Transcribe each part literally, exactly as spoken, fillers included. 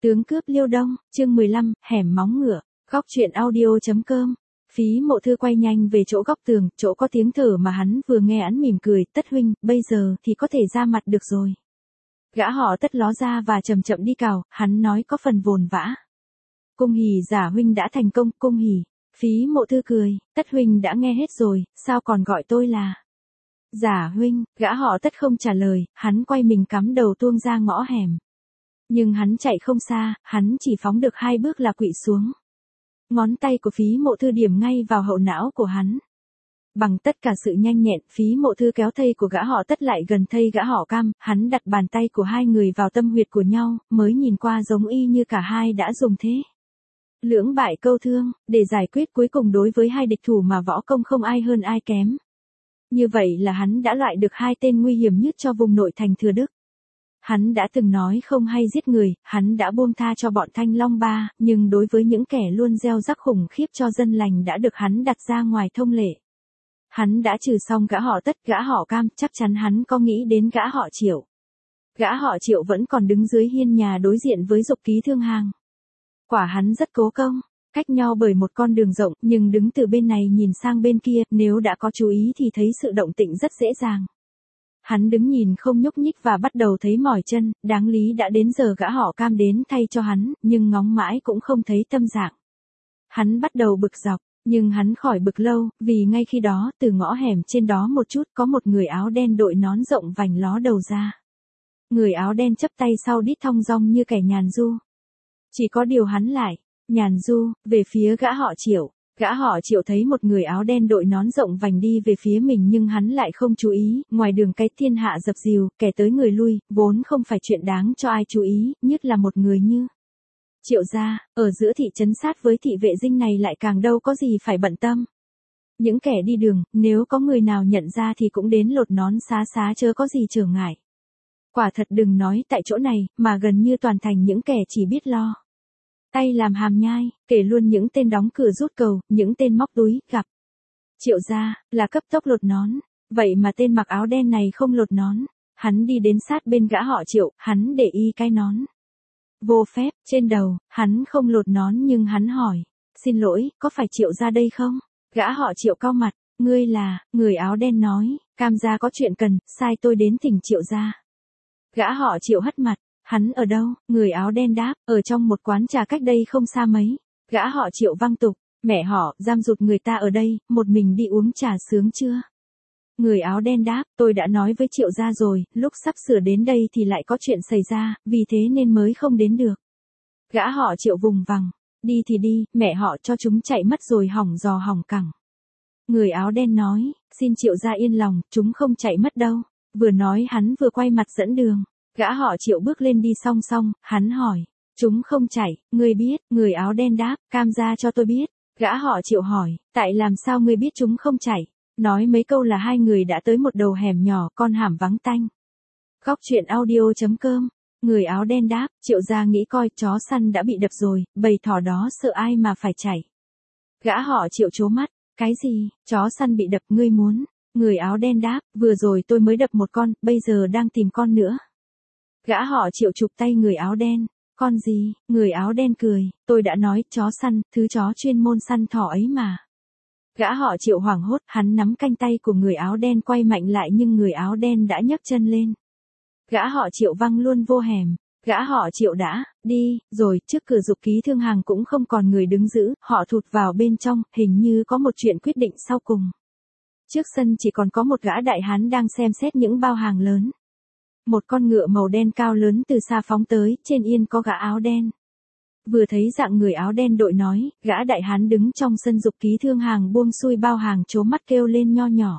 Tướng cướp Liêu Đông, chương mười lăm, hẻm móng ngựa, góc truyện audio.com. Phí Mộ Thư quay nhanh về chỗ góc tường, chỗ có tiếng thở mà hắn vừa nghe hắn mỉm cười, Tất huynh, bây giờ thì có thể ra mặt được rồi. Gã họ Tất ló ra và chậm chậm đi cào, hắn nói có phần vồn vã. Cung hỉ giả huynh đã thành công, cung hỉ. Phí Mộ Thư cười, Tất huynh đã nghe hết rồi, sao còn gọi tôi là giả huynh. Gã họ Tất không trả lời, hắn quay mình cắm đầu tuông ra ngõ hẻm. Nhưng hắn chạy không xa, hắn chỉ phóng được hai bước là quỵ xuống. Ngón tay của Phí Mộ Thư điểm ngay vào hậu não của hắn. Bằng tất cả sự nhanh nhẹn, Phí Mộ Thư kéo thây của gã họ Tất lại gần thây gã họ Cam, hắn đặt bàn tay của hai người vào tâm huyệt của nhau, mới nhìn qua giống y như cả hai đã dùng thế. Lưỡng bại câu thương, để giải quyết cuối cùng đối với hai địch thủ mà võ công không ai hơn ai kém. Như vậy là hắn đã loại được hai tên nguy hiểm nhất cho vùng nội thành Thừa Đức. Hắn đã từng nói không hay giết người, hắn đã buông tha cho bọn Thanh Long Ba, nhưng đối với những kẻ luôn gieo rắc khủng khiếp cho dân lành đã được hắn đặt ra ngoài thông lệ. Hắn đã trừ xong gã họ Tất, gã họ Cam, chắc chắn hắn có nghĩ đến gã họ Triệu. Gã họ Triệu vẫn còn đứng dưới hiên nhà đối diện với Dục Ký Thương Hàng. Quả hắn rất cố công, cách nhau bởi một con đường rộng, nhưng đứng từ bên này nhìn sang bên kia, nếu đã có chú ý thì thấy sự động tĩnh rất dễ dàng. Hắn đứng nhìn không nhúc nhích và bắt đầu thấy mỏi chân, đáng lý đã đến giờ gã họ Cam đến thay cho hắn, nhưng ngóng mãi cũng không thấy tâm dạng. Hắn bắt đầu bực dọc, nhưng hắn khỏi bực lâu, vì ngay khi đó, từ ngõ hẻm trên đó một chút có một người áo đen đội nón rộng vành ló đầu ra. Người áo đen chắp tay sau đít thong dong như kẻ nhàn du. Chỉ có điều hắn lại, nhàn du, về phía gã họ Triệu. Gã họ Triệu thấy một người áo đen đội nón rộng vành đi về phía mình nhưng hắn lại không chú ý, ngoài đường cái thiên hạ dập dìu, kẻ tới người lui, vốn không phải chuyện đáng cho ai chú ý, nhất là một người như Triệu gia, ở giữa thị trấn sát với thị vệ dinh này lại càng đâu có gì phải bận tâm. Những kẻ đi đường, nếu có người nào nhận ra thì cũng đến lột nón xá xá chớ có gì trở ngại. Quả thật đừng nói tại chỗ này, mà gần như toàn thành những kẻ chỉ biết lo tay làm hàm nhai, kể luôn những tên đóng cửa rút cầu, những tên móc túi, gặp Triệu gia, là cấp tốc lột nón. Vậy mà tên mặc áo đen này không lột nón. Hắn đi đến sát bên gã họ Triệu, hắn để y cái nón vô phép, trên đầu, hắn không lột nón nhưng hắn hỏi, xin lỗi, có phải Triệu gia đây không? Gã họ Triệu cau mặt, ngươi là, người áo đen nói, Cam gia có chuyện cần, sai tôi đến thỉnh Triệu gia. Gã họ Triệu hất mặt. Hắn ở đâu? Người áo đen đáp, ở trong một quán trà cách đây không xa mấy. Gã họ Triệu văng tục, mẹ họ, giam rụt người ta ở đây, một mình đi uống trà sướng chưa? Người áo đen đáp, tôi đã nói với Triệu gia rồi, lúc sắp sửa đến đây thì lại có chuyện xảy ra, vì thế nên mới không đến được. Gã họ Triệu vùng vằng, đi thì đi, mẹ họ cho chúng chạy mất rồi hỏng giò hỏng cẳng. Người áo đen nói, xin Triệu gia yên lòng, chúng không chạy mất đâu. Vừa nói hắn vừa quay mặt dẫn đường. Gã họ Triệu bước lên đi song song, hắn hỏi, chúng không chạy, ngươi biết? Người áo đen đáp, Cam gia cho tôi biết. Gã họ Triệu hỏi, tại làm sao ngươi biết chúng không chạy? Nói mấy câu là hai người đã tới một đầu hẻm nhỏ, con hẻm vắng tanh. Góc truyện audio.com. Người áo đen đáp, Triệu gia nghĩ coi chó săn đã bị đập rồi, bầy thỏ đó sợ ai mà phải chạy. Gã họ Triệu trố mắt, cái gì, chó săn bị đập ngươi muốn? Người áo đen đáp, vừa rồi tôi mới đập một con, bây giờ đang tìm con nữa. Gã họ Triệu chụp tay người áo đen, con gì? Người áo đen cười, tôi đã nói, chó săn, thứ chó chuyên môn săn thỏ ấy mà. Gã họ Triệu hoảng hốt, hắn nắm canh tay của người áo đen quay mạnh lại nhưng người áo đen đã nhấc chân lên. Gã họ Triệu văng luôn vô hẻm, gã họ Triệu đã, đi, rồi, trước cửa Dục Ký Thương Hàng cũng không còn người đứng giữ, họ thụt vào bên trong, hình như có một chuyện quyết định sau cùng. Trước sân chỉ còn có một gã đại hán đang xem xét những bao hàng lớn. Một con ngựa màu đen cao lớn từ xa phóng tới, trên yên có gã áo đen. Vừa thấy dạng người áo đen đội nói, gã đại hán đứng trong sân Dục Ký Thương Hàng buông xuôi bao hàng trố mắt kêu lên nho nhỏ.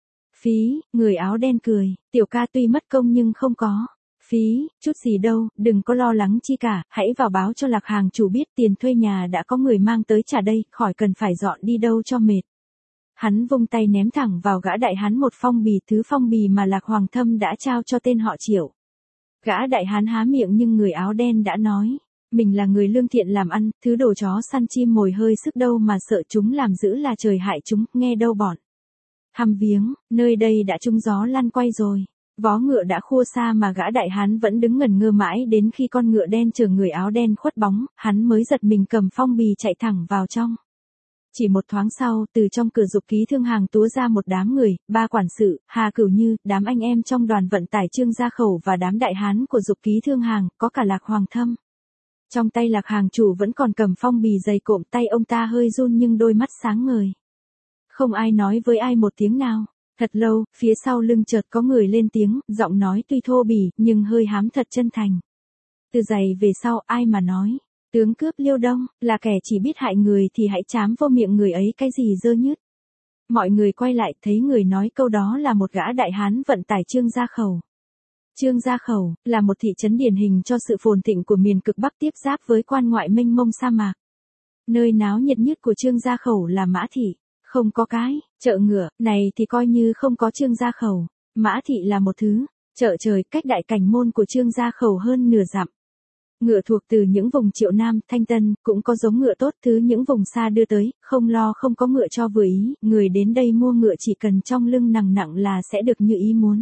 Phí, người áo đen cười, tiểu ca tuy mất công nhưng không có. Phí, chút gì đâu, đừng có lo lắng chi cả, hãy vào báo cho Lạc hàng chủ biết tiền thuê nhà đã có người mang tới trả đây, khỏi cần phải dọn đi đâu cho mệt. Hắn vung tay ném thẳng vào gã đại hán một phong bì, thứ phong bì mà Lạc Hoàng Thâm đã trao cho tên họ Triệu. Gã đại hán há miệng nhưng người áo đen đã nói, mình là người lương thiện làm ăn, thứ đồ chó săn chim mồi hơi sức đâu mà sợ chúng làm dữ là trời hại chúng, nghe đâu bọn. Hăm viếng, nơi đây đã trúng gió lăn quay rồi. Vó ngựa đã khua xa mà gã đại hán vẫn đứng ngẩn ngơ mãi đến khi con ngựa đen chở người áo đen khuất bóng, hắn mới giật mình cầm phong bì chạy thẳng vào trong. Chỉ một thoáng sau, từ trong cửa dục ký thương hàng túa ra một đám người, ba quản sự, Hà Cửu Như, đám anh em trong đoàn vận tải Trương Gia Khẩu và đám đại hán của dục ký thương hàng, có cả Lạc Hoàng Thâm. Trong tay Lạc hàng chủ vẫn còn cầm phong bì dày cộm, tay ông ta hơi run nhưng đôi mắt sáng ngời. Không ai nói với ai một tiếng nào. Thật lâu, phía sau lưng chợt có người lên tiếng, giọng nói tuy thô bỉ, nhưng hơi hám thật chân thành. Từ giày về sau, ai mà nói, tướng cướp Liêu Đông, là kẻ chỉ biết hại người thì hãy trám vô miệng người ấy cái gì dơ nhứt. Mọi người quay lại thấy người nói câu đó là một gã đại hán vận tải Trương Gia Khẩu. Trương Gia Khẩu, là một thị trấn điển hình cho sự phồn thịnh của miền cực Bắc tiếp giáp với quan ngoại mênh mông sa mạc. Nơi náo nhiệt nhất của Trương Gia Khẩu là Mã Thị. Không có cái, chợ ngựa, này thì coi như không có Trương Gia Khẩu. Mã Thị là một thứ, chợ trời cách đại cảnh môn của Trương Gia Khẩu hơn nửa dặm. Ngựa thuộc từ những vùng Triệu Nam, Thanh Tân, cũng có giống ngựa tốt thứ những vùng xa đưa tới, không lo không có ngựa cho vừa ý, người đến đây mua ngựa chỉ cần trong lưng nặng nặng là sẽ được như ý muốn.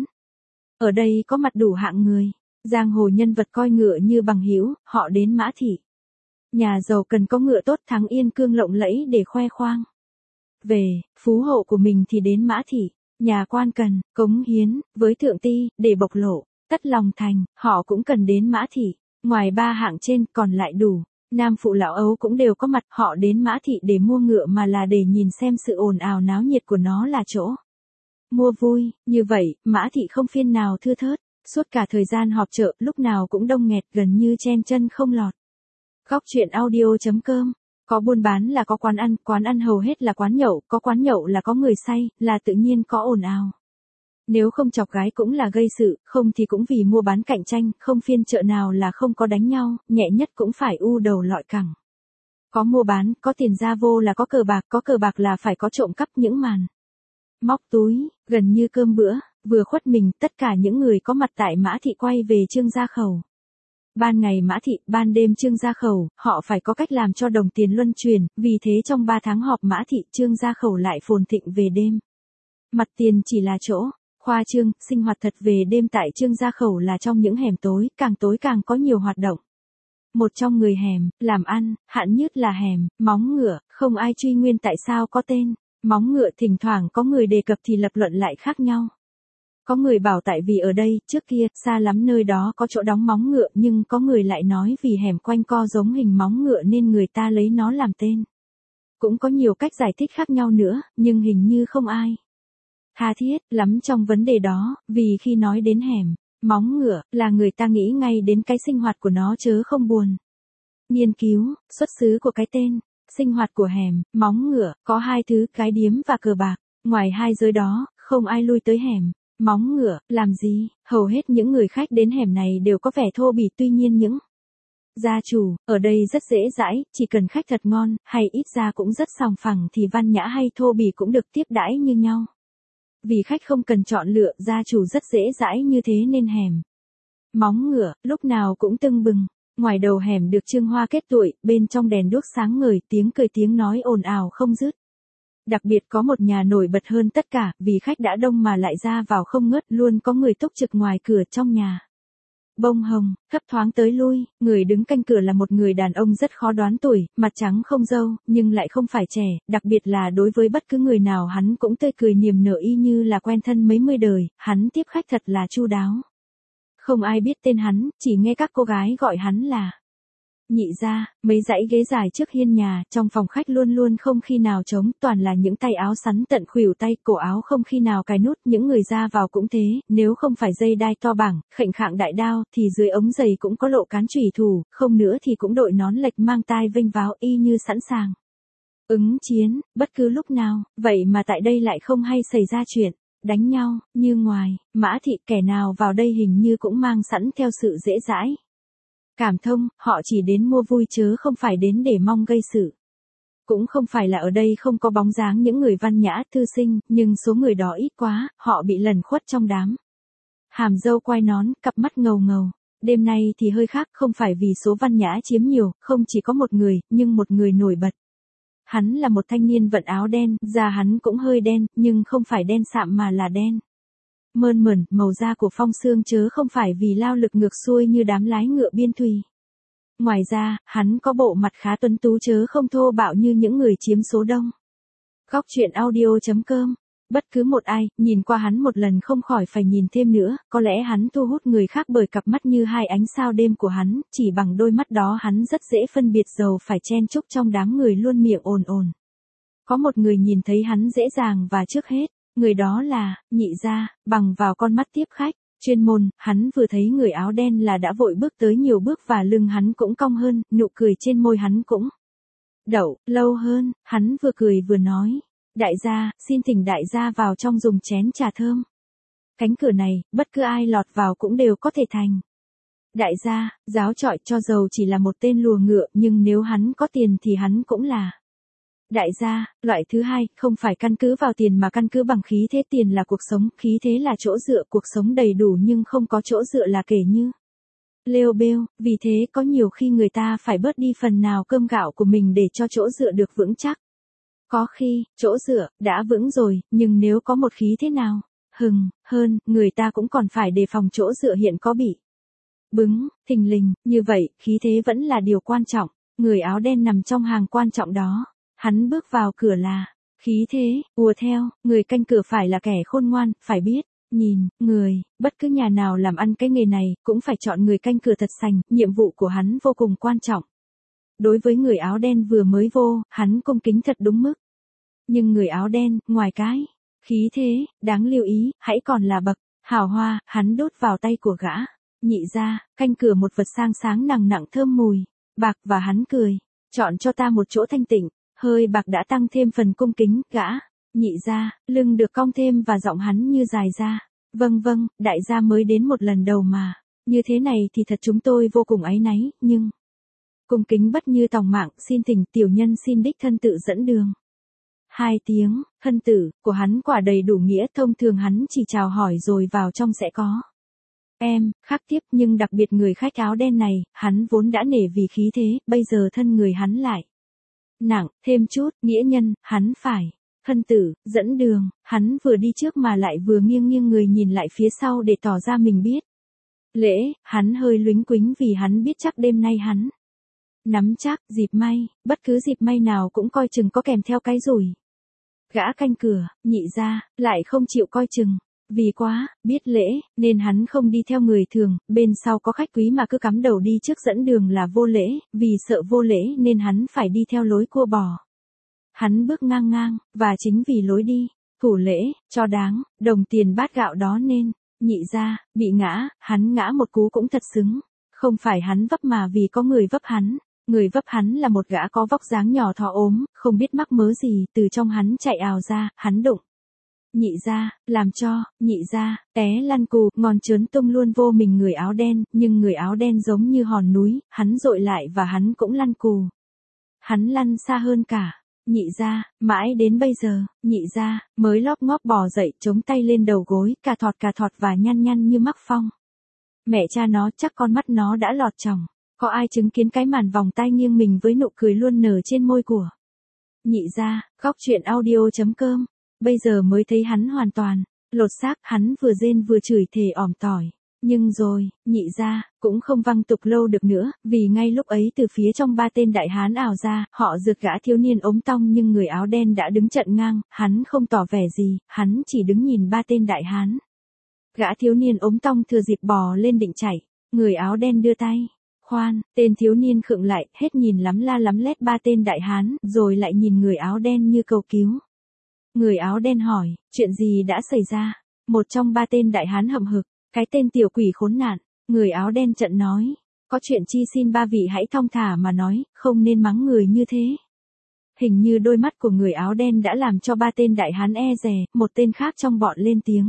Ở đây có mặt đủ hạng người, giang hồ nhân vật coi ngựa như bằng hữu, họ đến Mã Thị. Nhà giàu cần có ngựa tốt thắng yên cương lộng lẫy để khoe khoang. Về, phú hộ của mình thì đến Mã Thị, nhà quan cần, cống hiến, với thượng ti, để bộc lộ, tất lòng thành, họ cũng cần đến Mã Thị, ngoài ba hạng trên còn lại đủ, nam phụ lão ấu cũng đều có mặt, họ đến Mã Thị để mua ngựa mà là để nhìn xem sự ồn ào náo nhiệt của nó là chỗ. Mua vui, như vậy, Mã Thị không phiên nào thưa thớt, suốt cả thời gian họp chợ, lúc nào cũng đông nghẹt gần như chen chân không lọt. Góc truyện audio chấm com. Có buôn bán là có quán ăn, quán ăn hầu hết là quán nhậu, có quán nhậu là có người say, là tự nhiên có ồn ào. Nếu không chọc gái cũng là gây sự, không thì cũng vì mua bán cạnh tranh, không phiên chợ nào là không có đánh nhau, nhẹ nhất cũng phải u đầu lọi cẳng. Có mua bán, có tiền ra vô là có cờ bạc, có cờ bạc là phải có trộm cắp những màn móc túi, gần như cơm bữa, vừa khuất mình, tất cả những người có mặt tại Mã Thị quay về Trương Gia Khẩu. Ban ngày Mã Thị, ban đêm Trương Gia Khẩu, họ phải có cách làm cho đồng tiền luân chuyển, vì thế trong ba tháng họp Mã Thị, Trương Gia Khẩu lại phồn thịnh về đêm. Mặt tiền chỉ là chỗ, khoa trương, sinh hoạt thật về đêm tại Trương Gia Khẩu là trong những hẻm tối, càng tối càng có nhiều hoạt động. Một trong người hẻm, làm ăn, hạn nhất là hẻm, móng ngựa, không ai truy nguyên tại sao có tên, móng ngựa thỉnh thoảng có người đề cập thì lập luận lại khác nhau. Có người bảo tại vì ở đây, trước kia, xa lắm nơi đó có chỗ đóng móng ngựa nhưng có người lại nói vì hẻm quanh co giống hình móng ngựa nên người ta lấy nó làm tên. Cũng có nhiều cách giải thích khác nhau nữa, nhưng hình như không ai tha thiết lắm trong vấn đề đó, vì khi nói đến hẻm, móng ngựa, là người ta nghĩ ngay đến cái sinh hoạt của nó chớ không buồn. Nghiên cứu, xuất xứ của cái tên, sinh hoạt của hẻm, móng ngựa, có hai thứ, cái điếm và cờ bạc, ngoài hai giới đó, không ai lui tới hẻm. Móng ngựa, làm gì? Hầu hết những người khách đến hẻm này đều có vẻ thô bỉ, tuy nhiên những gia chủ, ở đây rất dễ dãi, chỉ cần khách thật ngon, hay ít ra cũng rất sòng phẳng thì văn nhã hay thô bỉ cũng được tiếp đãi như nhau. Vì khách không cần chọn lựa, gia chủ rất dễ dãi như thế nên hẻm móng ngựa, lúc nào cũng tưng bừng. Ngoài đầu hẻm được trương hoa kết tụi, bên trong đèn đuốc sáng ngời, tiếng cười tiếng nói ồn ào không dứt. Đặc biệt có một nhà nổi bật hơn tất cả, vì khách đã đông mà lại ra vào không ngớt, luôn có người túc trực ngoài cửa trong nhà. Bông hồng, thấp thoáng tới lui, người đứng canh cửa là một người đàn ông rất khó đoán tuổi, mặt trắng không râu, nhưng lại không phải trẻ, đặc biệt là đối với bất cứ người nào hắn cũng tươi cười niềm nở y như là quen thân mấy mươi đời, hắn tiếp khách thật là chu đáo. Không ai biết tên hắn, chỉ nghe các cô gái gọi hắn là Nhị gia. Mấy dãy ghế dài trước hiên nhà, trong phòng khách luôn luôn không khi nào trống, toàn là những tay áo sắn tận khuỷu tay, cổ áo không khi nào cài nút, những người ra vào cũng thế, nếu không phải dây đai to bảng, khệnh khạng đại đao, thì dưới ống giày cũng có lộ cán chủy thủ, không nữa thì cũng đội nón lệch mang tai vênh váo y như sẵn sàng ứng chiến, bất cứ lúc nào, vậy mà tại đây lại không hay xảy ra chuyện đánh nhau, như ngoài Mã Thị, kẻ nào vào đây hình như cũng mang sẵn theo sự dễ dãi. Cảm thông, họ chỉ đến mua vui chớ không phải đến để mong gây sự. Cũng không phải là ở đây không có bóng dáng những người văn nhã, thư sinh, nhưng số người đó ít quá, họ bị lẩn khuất trong đám hàm dâu quai nón, cặp mắt ngầu ngầu. Đêm nay thì hơi khác, không phải vì số văn nhã chiếm nhiều, không chỉ có một người, nhưng một người nổi bật. Hắn là một thanh niên vận áo đen, da hắn cũng hơi đen, nhưng không phải đen sạm mà là đen mơn mởn, màu da của Phong Sương chớ không phải vì lao lực ngược xuôi như đám lái ngựa biên thùy. Ngoài ra, hắn có bộ mặt khá tuấn tú chớ không thô bạo như những người chiếm số đông. Góc truyện audio.com. Bất cứ một ai, nhìn qua hắn một lần không khỏi phải nhìn thêm nữa, có lẽ hắn thu hút người khác bởi cặp mắt như hai ánh sao đêm của hắn, chỉ bằng đôi mắt đó hắn rất dễ phân biệt giàu phải chen chúc trong đám người luôn miệng ồn ồn. Có một người nhìn thấy hắn dễ dàng và trước hết, người đó là, Nhị Gia, bằng vào con mắt tiếp khách. Chuyên môn, hắn vừa thấy người áo đen là đã vội bước tới nhiều bước và lưng hắn cũng cong hơn, nụ cười trên môi hắn cũng đậu, lâu hơn, hắn vừa cười vừa nói. Đại gia, xin thỉnh đại gia vào trong dùng chén trà thơm. Cánh cửa này, bất cứ ai lọt vào cũng đều có thể thành. Đại gia, giáo trọi cho giàu chỉ là một tên lùa ngựa, nhưng nếu hắn có tiền thì hắn cũng là. Đại gia, loại thứ hai, không phải căn cứ vào tiền mà căn cứ bằng khí thế. Tiền là cuộc sống, khí thế là chỗ dựa, cuộc sống đầy đủ nhưng không có chỗ dựa là kể như lêu bêu, vì thế có nhiều khi người ta phải bớt đi phần nào cơm gạo của mình để cho chỗ dựa được vững chắc. Có khi, chỗ dựa, đã vững rồi, nhưng nếu có một khí thế nào, hừng, hơn, người ta cũng còn phải đề phòng chỗ dựa hiện có bị bứng, thình lình, như vậy, khí thế vẫn là điều quan trọng, người áo đen nằm trong hàng quan trọng đó. Hắn bước vào cửa là, khí thế, ùa theo, người canh cửa phải là kẻ khôn ngoan, phải biết, nhìn, người, bất cứ nhà nào làm ăn cái nghề này, cũng phải chọn người canh cửa thật sành, nhiệm vụ của hắn vô cùng quan trọng. Đối với người áo đen vừa mới vô, hắn cung kính thật đúng mức. Nhưng người áo đen, ngoài cái khí thế, đáng lưu ý, hãy còn là bậc hào hoa, hắn đốt vào tay của gã. Nhị Gia, canh cửa một vật sang sáng nặng nặng thơm mùi bạc và hắn cười, chọn cho ta một chỗ thanh tịnh. Hơi bạc đã tăng thêm phần cung kính, gã. Nhị Gia, lưng được cong thêm và giọng hắn như dài ra. Vâng vâng, đại gia mới đến một lần đầu mà. Như thế này thì thật chúng tôi vô cùng áy náy, nhưng cung kính bất như tòng mạng, xin thỉnh tiểu nhân xin đích thân tự dẫn đường. Hai tiếng, thân tử, của hắn quả đầy đủ nghĩa, thông thường hắn chỉ chào hỏi rồi vào trong sẽ có. Em, khác tiếp, nhưng đặc biệt người khách áo đen này, hắn vốn đã nể vì khí thế, bây giờ thân người hắn lại nặng, thêm chút, nghĩa nhân, hắn phải. Thân tử, dẫn đường, hắn vừa đi trước mà lại vừa nghiêng nghiêng người nhìn lại phía sau để tỏ ra mình biết. Lễ, hắn hơi lúnh quính vì hắn biết chắc đêm nay hắn nắm chắc, dịp may, bất cứ dịp may nào cũng coi chừng có kèm theo cái rủi. Gã canh cửa, Nhị Gia, lại không chịu coi chừng. Vì quá, biết lễ, nên hắn không đi theo người thường, bên sau có khách quý mà cứ cắm đầu đi trước dẫn đường là vô lễ, vì sợ vô lễ nên hắn phải đi theo lối cua bò. Hắn bước ngang ngang, và chính vì lối đi, thủ lễ, cho đáng, đồng tiền bát gạo đó nên, Nhị Gia, bị ngã, hắn ngã một cú cũng thật xứng. Không phải hắn vấp mà vì có người vấp hắn. Người vấp hắn là một gã có vóc dáng nhỏ thò ốm, không biết mắc mớ gì, từ trong hắn chạy ào ra, hắn đụng. Nhị Gia, làm cho, Nhị Gia, té lăn cù, ngòn trớn tung luôn vô mình người áo đen, nhưng người áo đen giống như hòn núi, hắn dội lại và hắn cũng lăn cù. Hắn lăn xa hơn cả. Nhị Gia, mãi đến bây giờ, Nhị Gia, mới lóp ngóp bò dậy, chống tay lên đầu gối, cà thọt cà thọt và nhăn nhăn như mắc phong. Mẹ cha nó chắc con mắt nó đã lọt tròng. Có ai chứng kiến cái màn vòng tay nghiêng mình với nụ cười luôn nở trên môi của Nhị Gia, góc truyện audio.com. Bây giờ mới thấy hắn hoàn toàn lột xác, hắn vừa rên vừa chửi thề ỏm tỏi. Nhưng rồi, Nhị Gia, cũng không văng tục lâu được nữa, vì ngay lúc ấy từ phía trong ba tên đại hán ảo ra, họ rượt gã thiếu niên ốm tong nhưng người áo đen đã đứng chặn ngang, hắn không tỏ vẻ gì, hắn chỉ đứng nhìn ba tên đại hán. Gã thiếu niên ốm tong thừa dịp bò lên định chạy, người áo đen đưa tay. Khoan, tên thiếu niên khựng lại, hết nhìn lắm la lắm lét ba tên đại hán, rồi lại nhìn người áo đen như cầu cứu. Người áo đen hỏi, chuyện gì đã xảy ra? Một trong ba tên đại hán hậm hực, cái tên tiểu quỷ khốn nạn. Người áo đen trận nói, có chuyện chi xin ba vị hãy thong thả mà nói, không nên mắng người như thế. Hình như đôi mắt của người áo đen đã làm cho ba tên đại hán e dè, một tên khác trong bọn lên tiếng.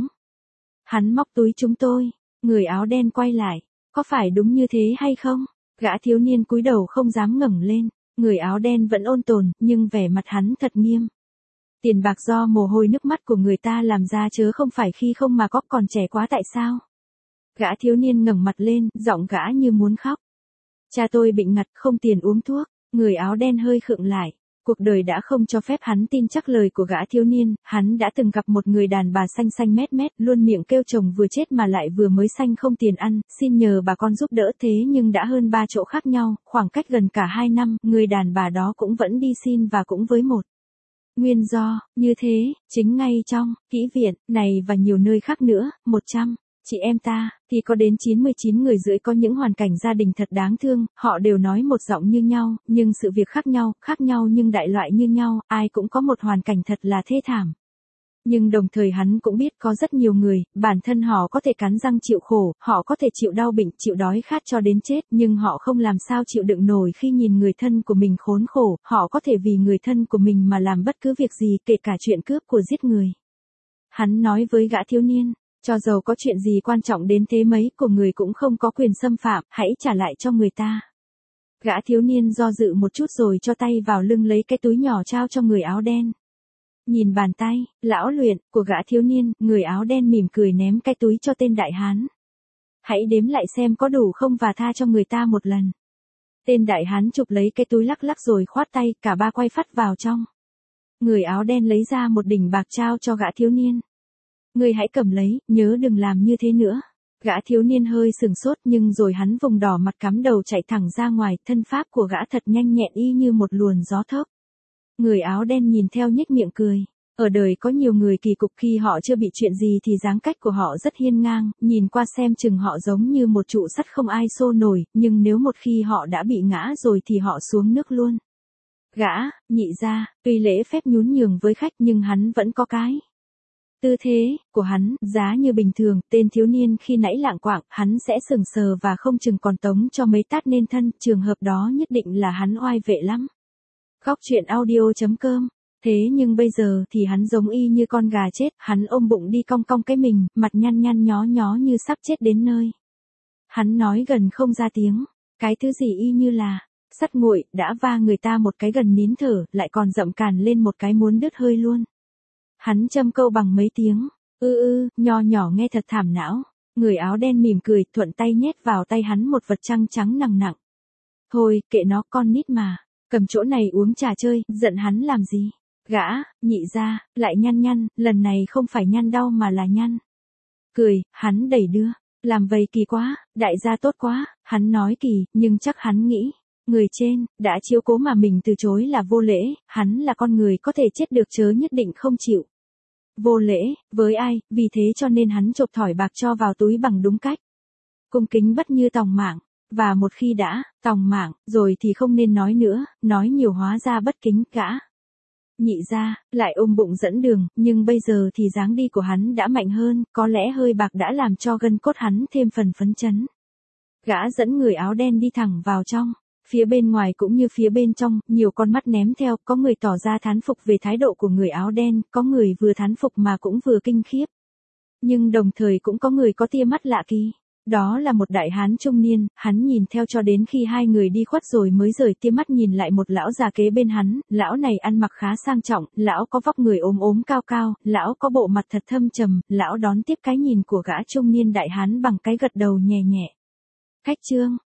Hắn móc túi chúng tôi. Người áo đen quay lại, có phải đúng như thế hay không? Gã thiếu niên cúi đầu không dám ngẩng lên, người áo đen vẫn ôn tồn, nhưng vẻ mặt hắn thật nghiêm. Tiền bạc do mồ hôi nước mắt của người ta làm ra chớ không phải khi không mà có, còn trẻ quá tại sao? Gã thiếu niên ngẩng mặt lên, giọng gã như muốn khóc. Cha tôi bệnh ngặt không tiền uống thuốc, người áo đen hơi khựng lại. cuộc đời đã không cho phép hắn tin chắc lời của gã thiếu niên, hắn đã từng gặp một người đàn bà xanh xanh mét mét, luôn miệng kêu chồng vừa chết mà lại vừa mới sanh không tiền ăn, xin nhờ bà con giúp đỡ, thế nhưng đã hơn ba chỗ khác nhau, khoảng cách gần cả hai năm, người đàn bà đó cũng vẫn đi xin và cũng với một nguyên do, như thế, chính ngay trong kỹ viện này và nhiều nơi khác nữa, một trăm chị em ta, thì có đến chín mươi chín người rưỡi có những hoàn cảnh gia đình thật đáng thương, họ đều nói một giọng như nhau, nhưng sự việc khác nhau, khác nhau nhưng đại loại như nhau, ai cũng có một hoàn cảnh thật là thê thảm. Nhưng đồng thời hắn cũng biết có rất nhiều người, bản thân họ có thể cắn răng chịu khổ, họ có thể chịu đau bệnh, chịu đói khát cho đến chết, nhưng họ không làm sao chịu đựng nổi khi nhìn người thân của mình khốn khổ, họ có thể vì người thân của mình mà làm bất cứ việc gì, kể cả chuyện cướp của giết người. Hắn nói với gã thiếu niên, cho dầu có chuyện gì quan trọng đến thế mấy của người cũng không có quyền xâm phạm, hãy trả lại cho người ta. Gã thiếu niên do dự một chút rồi cho tay vào lưng lấy cái túi nhỏ trao cho người áo đen. Nhìn bàn tay, lão luyện, của gã thiếu niên, người áo đen mỉm cười ném cái túi cho tên đại hán. Hãy đếm lại xem có đủ không và tha cho người ta một lần. Tên đại hán chụp lấy cái túi lắc lắc rồi khoát tay, cả ba quay phắt vào trong. Người áo đen lấy ra một đỉnh bạc trao cho gã thiếu niên. Người hãy cầm lấy, nhớ đừng làm như thế nữa. Gã thiếu niên hơi sừng sốt nhưng rồi hắn vùng đỏ mặt cắm đầu chạy thẳng ra ngoài, thân pháp của gã thật nhanh nhẹn y như một luồn gió thốc. Người áo đen nhìn theo nhếch miệng cười. Ở đời có nhiều người kỳ cục khi họ chưa bị chuyện gì thì dáng cách của họ rất hiên ngang, nhìn qua xem chừng họ giống như một trụ sắt không ai xô nổi, nhưng nếu một khi họ đã bị ngã rồi thì họ xuống nước luôn. Gã, nhị gia, tuy lễ phép nhún nhường với khách nhưng hắn vẫn có cái tư thế của hắn, giá như bình thường, tên thiếu niên khi nãy lạng quạng, hắn sẽ sừng sờ và không chừng còn tống cho mấy tát nên thân, trường hợp đó nhất định là hắn oai vệ lắm. Góc truyện audio chấm com. Thế nhưng bây giờ thì hắn giống y như con gà chết, hắn ôm bụng đi cong cong cái mình, mặt nhăn nhăn nhó nhó như sắp chết đến nơi. Hắn nói gần không ra tiếng, cái thứ gì y như là sắt nguội, đã va người ta một cái gần nín thở, lại còn dậm càn lên một cái muốn đứt hơi luôn. Hắn châm câu bằng mấy tiếng, ư ư, nho nhỏ nghe thật thảm não. Người áo đen mỉm cười, thuận tay nhét vào tay hắn một vật trăng trắng nặng nặng. Thôi, kệ nó, con nít mà. Cầm chỗ này uống trà chơi, giận hắn làm gì? Gã, nhị ra, lại nhăn nhăn, lần này không phải nhăn đau mà là nhăn. Cười, hắn đẩy đưa, làm vậy kỳ quá, đại gia tốt quá, hắn nói kỳ, nhưng chắc hắn nghĩ, người trên, đã chiếu cố mà mình từ chối là vô lễ, hắn là con người có thể chết được chớ nhất định không chịu. Vô lễ, với ai, vì thế cho nên hắn chộp thỏi bạc cho vào túi bằng đúng cách. Cung kính bất như tòng mạng. Và một khi đã, tòng mạng, rồi thì không nên nói nữa, nói nhiều hóa ra bất kính, gã. Nhị ra, lại ôm bụng dẫn đường, nhưng bây giờ thì dáng đi của hắn đã mạnh hơn, có lẽ hơi bạc đã làm cho gân cốt hắn thêm phần phấn chấn. Gã dẫn người áo đen đi thẳng vào trong, phía bên ngoài cũng như phía bên trong, nhiều con mắt ném theo, có người tỏ ra thán phục về thái độ của người áo đen, có người vừa thán phục mà cũng vừa kinh khiếp. Nhưng đồng thời cũng có người có tia mắt lạ kỳ. Đó là một đại hán trung niên, hắn nhìn theo cho đến khi hai người đi khuất rồi mới rời tia mắt nhìn lại một lão già kế bên hắn, lão này ăn mặc khá sang trọng, lão có vóc người ốm ốm cao cao, lão có bộ mặt thật thâm trầm, lão đón tiếp cái nhìn của gã trung niên đại hán bằng cái gật đầu nhẹ nhẹ. Khách trương,